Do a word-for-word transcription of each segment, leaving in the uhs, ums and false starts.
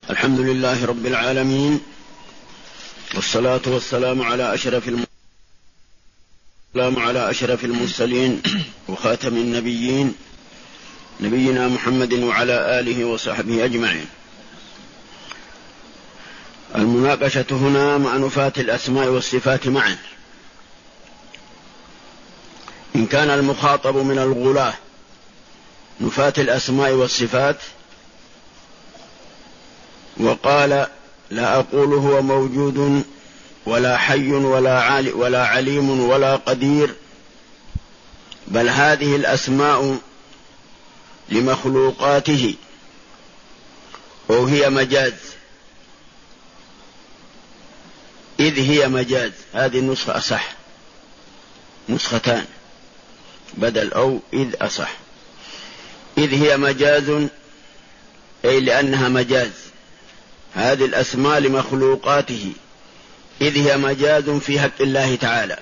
الحمد لله رب العالمين، والصلاة والسلام على أشرف الم... السلام على أشرف المرسلين وخاتم النبيين نبينا محمد وعلى آله وصحبه أجمعين. المناقشة هنا مع نفاة الأسماء والصفات معا. إن كان المخاطب من الغلاة نفاة الأسماء والصفات وقال: لا أقول هو موجود ولا حي ولا, عالي ولا عليم ولا قدير، بل هذه الأسماء لمخلوقاته أو هي مجاز، إذ هي مجاز. هذه النسخة أصح، نسختان بدل أو إذ أصح. إذ هي مجاز أي لأنها مجاز، هذه الأسماء لمخلوقاته، إذ هي مجاز في حق الله تعالى.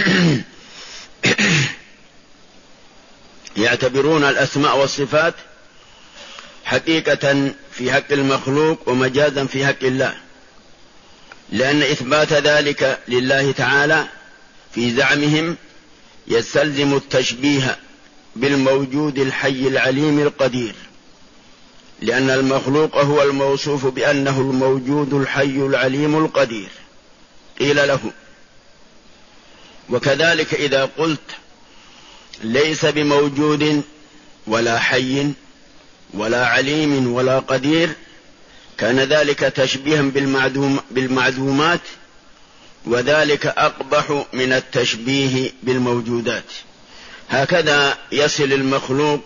يعتبرون الأسماء والصفات حقيقة في حق المخلوق ومجازا في حق الله، لأن إثبات ذلك لله تعالى في زعمهم يستلزم التشبيه بالموجود الحي العليم القدير، لأن المخلوق هو الموصوف بأنه الموجود الحي العليم القدير. قيل له: وكذلك إذا قلت ليس بموجود ولا حي ولا عليم ولا قدير، كان ذلك تشبيها بالمعدوم بالمعدومات، وذلك أقبح من التشبيه بالموجودات. هكذا يصل المخلوق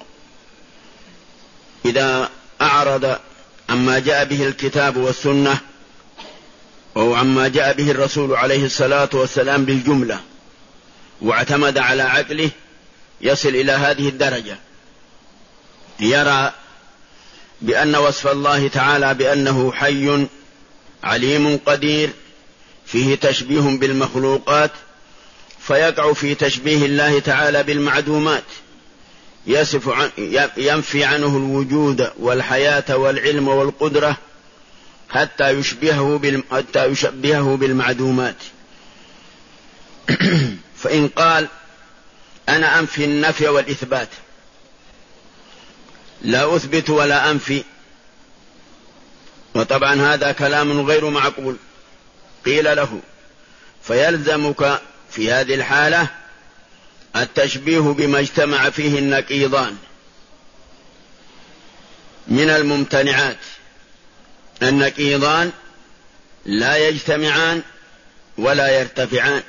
إذا أعرض عما جاء به الكتاب والسنة أو عما جاء به الرسول عليه الصلاة والسلام بالجملة واعتمد على عقله، يصل إلى هذه الدرجة، يرى بأن وصف الله تعالى بأنه حي عليم قدير فيه تشبيه بالمخلوقات، فيقع في تشبيه الله تعالى بالمعدومات، يصف عن ينفي عنه الوجود والحياة والعلم والقدرة حتى يشبهه بال... حتى يشبهه بالمعدومات. فإن قال: أنا أنفي النفي والإثبات، لا أثبت ولا أنفي، وطبعا هذا كلام غير معقول. قيل له: فيلزمك في هذه الحالة التشبيه بما اجتمع فيه النقيضان من الممتنعات. النقيضان لا يجتمعان ولا يرتفعان،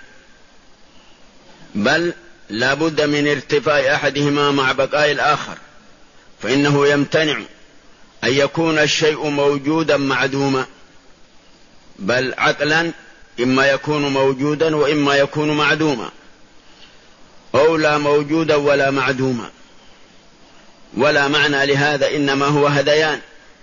بل لا بد من ارتفاع أحدهما مع بقاء الآخر، فإنه يمتنع أن يكون الشيء موجودا معدوما، بل عقلا إما يكون موجودا وإما يكون معدوما، أو لا موجودا ولا معدوما، ولا معنى لهذا، إنما هو هذيان.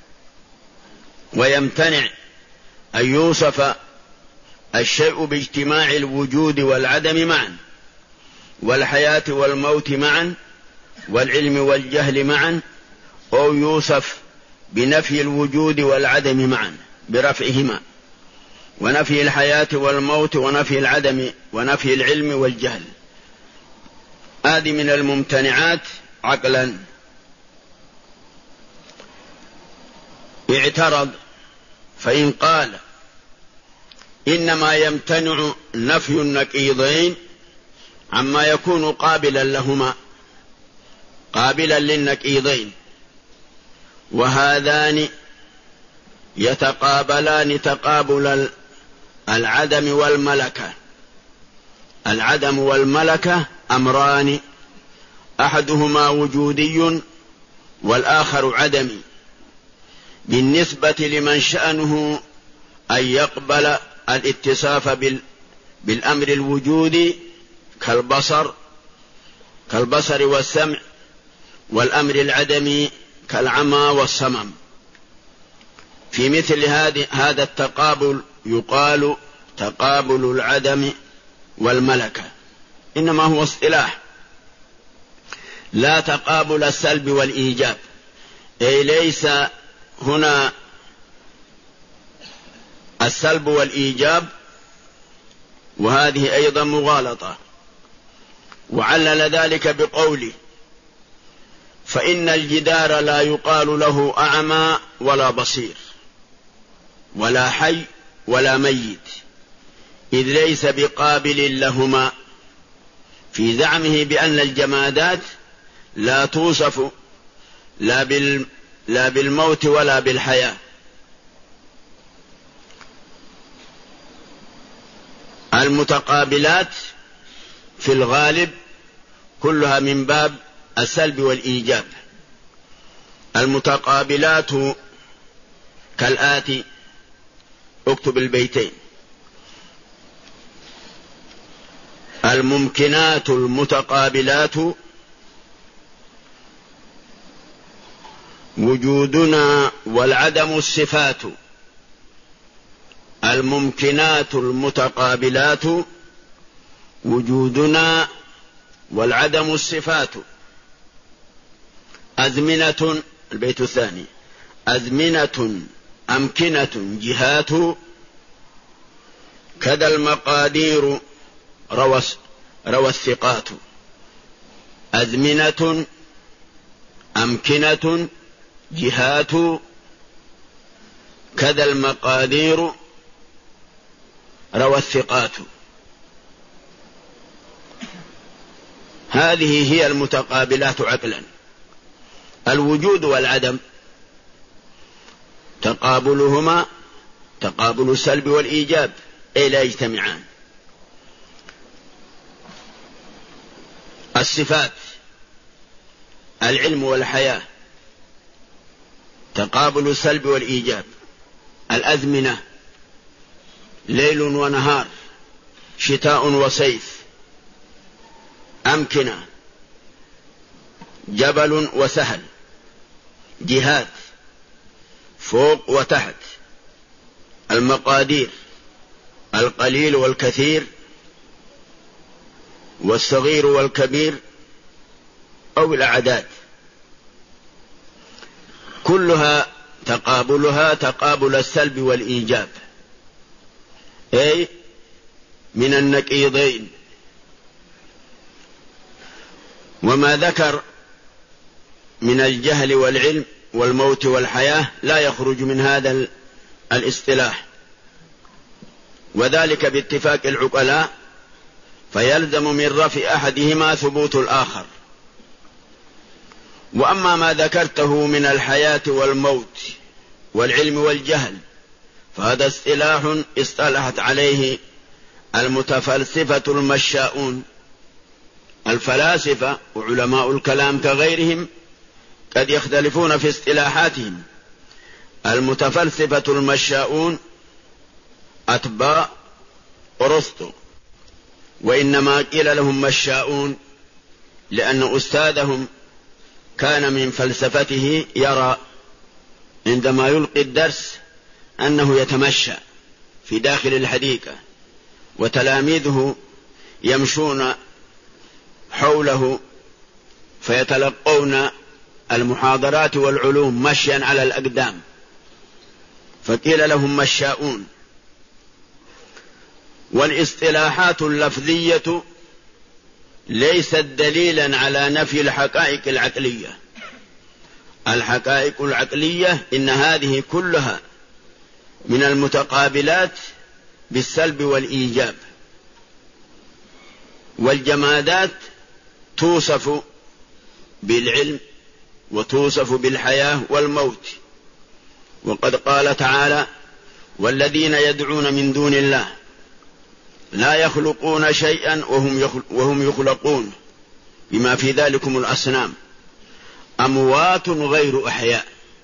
ويمتنع أن يوصف الشيء باجتماع الوجود والعدم معا، والحياة والموت معا، والعلم والجهل معا، أو يوصف بنفي الوجود والعدم معا برفعهما، ونفي الحياة والموت ونفي العدم ونفي العلم والجهل. هذه من الممتنعات عقلا. اعترض فإن قال: إنما يمتنع نفي النقيضين عما يكون قابلا لهما، قابلا للنقيضين، وهذان يتقابلان تقابل العدم والملكة. العدم والملكة أمران، أحدهما وجودي والآخر عدمي، بالنسبة لمن شأنه أن يقبل الاتصاف بالأمر الوجودي كالبصر كالبصر والسمع، والأمر العدمي كالعمى والصمم. في مثل هذا التقابل يقال تقابل العدم والملكة، إنما هو اصطلاح، لا تقابل السلب والإيجاب، أي ليس هنا السلب والإيجاب، وهذه أيضا مغالطة. وعلل ذلك بقوله: فإن الجدار لا يقال له أعمى ولا بصير ولا حي ولا ميت، إذ ليس بقابل لهما، في زعمه بأن الجمادات لا توصف لا, بال لا بالموت ولا بالحياة. المتقابلات في الغالب كلها من باب السلب والإيجاب. المتقابلات كالآتي، اكتب البيتين: الممكنات المتقابلات وجودنا والعدم الصفات. الممكنات المتقابلات وجودنا والعدم الصفات. أزمنة، البيت الثاني: أزمنة أمكنة جهات، كذا المقادير روى روى الثقات. أزمنة أمكنة جهات، كذا المقادير روى الثقات. هذه هي المتقابلات عقلا. الوجود والعدم تقابلهما تقابل السلب والإيجاب، أي لا يجتمعان. الصفات: العلم والحياة تقابل السلب والإيجاب. الأزمنة: ليل ونهار، شتاء وصيف. أمكنة: جبل وسهل. جهات: فوق وتحت. المقادير: القليل والكثير، والصغير والكبير، أو الأعداد. كلها تقابلها تقابل السلب والإيجاب، أي من النقيضين. وما ذكر من الجهل والعلم والموت والحياة لا يخرج من هذا الاصطلاح، وذلك باتفاق العقلاء، فيلزم من رفع أحدهما ثبوت الآخر. وأما ما ذكرته من الحياة والموت والعلم والجهل فهذا اصطلاح اصطلحت عليه المتفلسفة المشاؤون. الفلاسفة وعلماء الكلام كغيرهم قد يختلفون في اصطلاحاتهم. المتفلسفة المشاؤون أتباع أرسطو، وإنما قيل لهم مشاؤون لأن أستاذهم كان من فلسفته يرى عندما يلقي الدرس أنه يتمشى في داخل الحديقة، وتلاميذه يمشون حوله فيتلقون المحاضرات والعلوم مشيا على الأقدام، فقيل لهم مشاؤون. والاصطلاحات اللفظية ليست دليلا على نفي الحقائق العقلية. الحقائق العقلية إن هذه كلها من المتقابلات بالسلب والإيجاب. والجمادات توصف بالعلم وتوصف بالحياة والموت. وقد قال تعالى: والذين يدعون من دون الله لا يخلقون شيئا وهم يخلقون بما في ذلكم الأصنام أموات غير أحياء.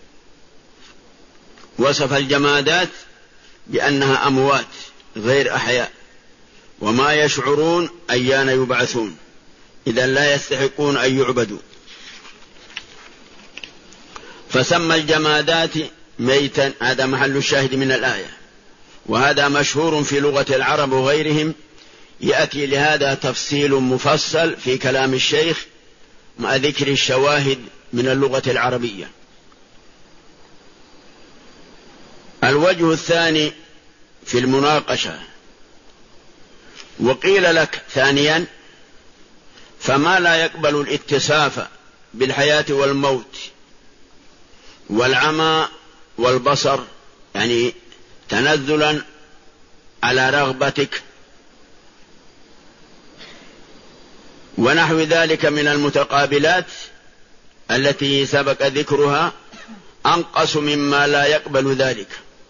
وصف الجمادات بأنها أموات غير أحياء، وما يشعرون أيان يبعثون، إذا لا يستحقون أن يعبدوا. فسمى الجمادات ميتا، هذا محل الشاهد من الآية، وهذا مشهور في لغة العرب وغيرهم. يأتي لهذا تفصيل مفصل في كلام الشيخ مع ذكر الشواهد من اللغة العربية. الوجه الثاني في المناقشة. وقيل لك ثانيا: فما لا يقبل الاتصاف بالحياة والموت والعمى والبصر، يعني تنزلا على رغبتك ونحو ذلك من المتقابلات التي سبق ذكرها، أنقص مما لا يقبل ذلك.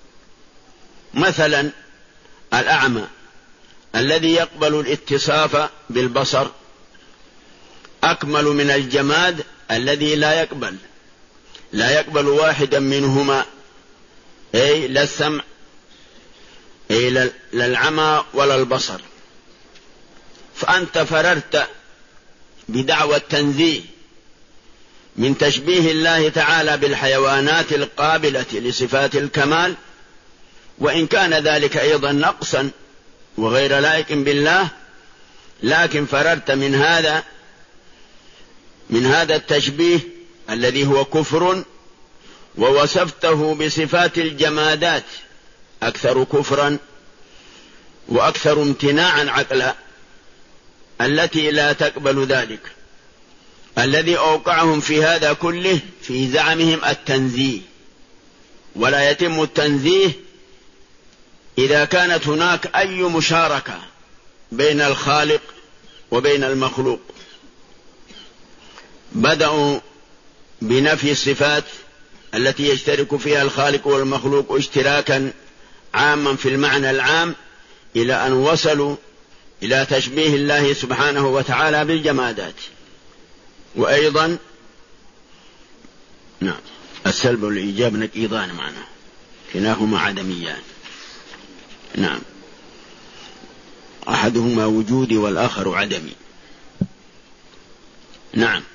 مثلا الأعمى الذي يقبل الاتصاف بالبصر أكمل من الجماد الذي لا يقبل لا يقبل واحدا منهما، أي لا السمع أي لا العمى ولا البصر. فأنت فررت بدعوى التنزيه من تشبيه الله تعالى بالحيوانات القابلة لصفات الكمال، وإن كان ذلك أيضا نقصا وغير لائق بالله، لكن فررت من هذا من هذا التشبيه الذي هو كفر، ووصفته بصفات الجمادات أكثر كفرا وأكثر امتناعا عقلا التي لا تقبل ذلك. الذي أوقعهم في هذا كله في زعمهم التنزيه، ولا يتم التنزيه إذا كانت هناك أي مشاركة بين الخالق وبين المخلوق. بدأوا بنفي الصفات التي يشترك فيها الخالق والمخلوق اشتراكا عاما في المعنى العام، إلى أن وصلوا إلى تشبيه الله سبحانه وتعالى بالجمادات. وأيضا نعم السلب والإيجاب نقيضان معنا، كلاهما عدميان. نعم، أحدهما وجودي والآخر عدمي. نعم.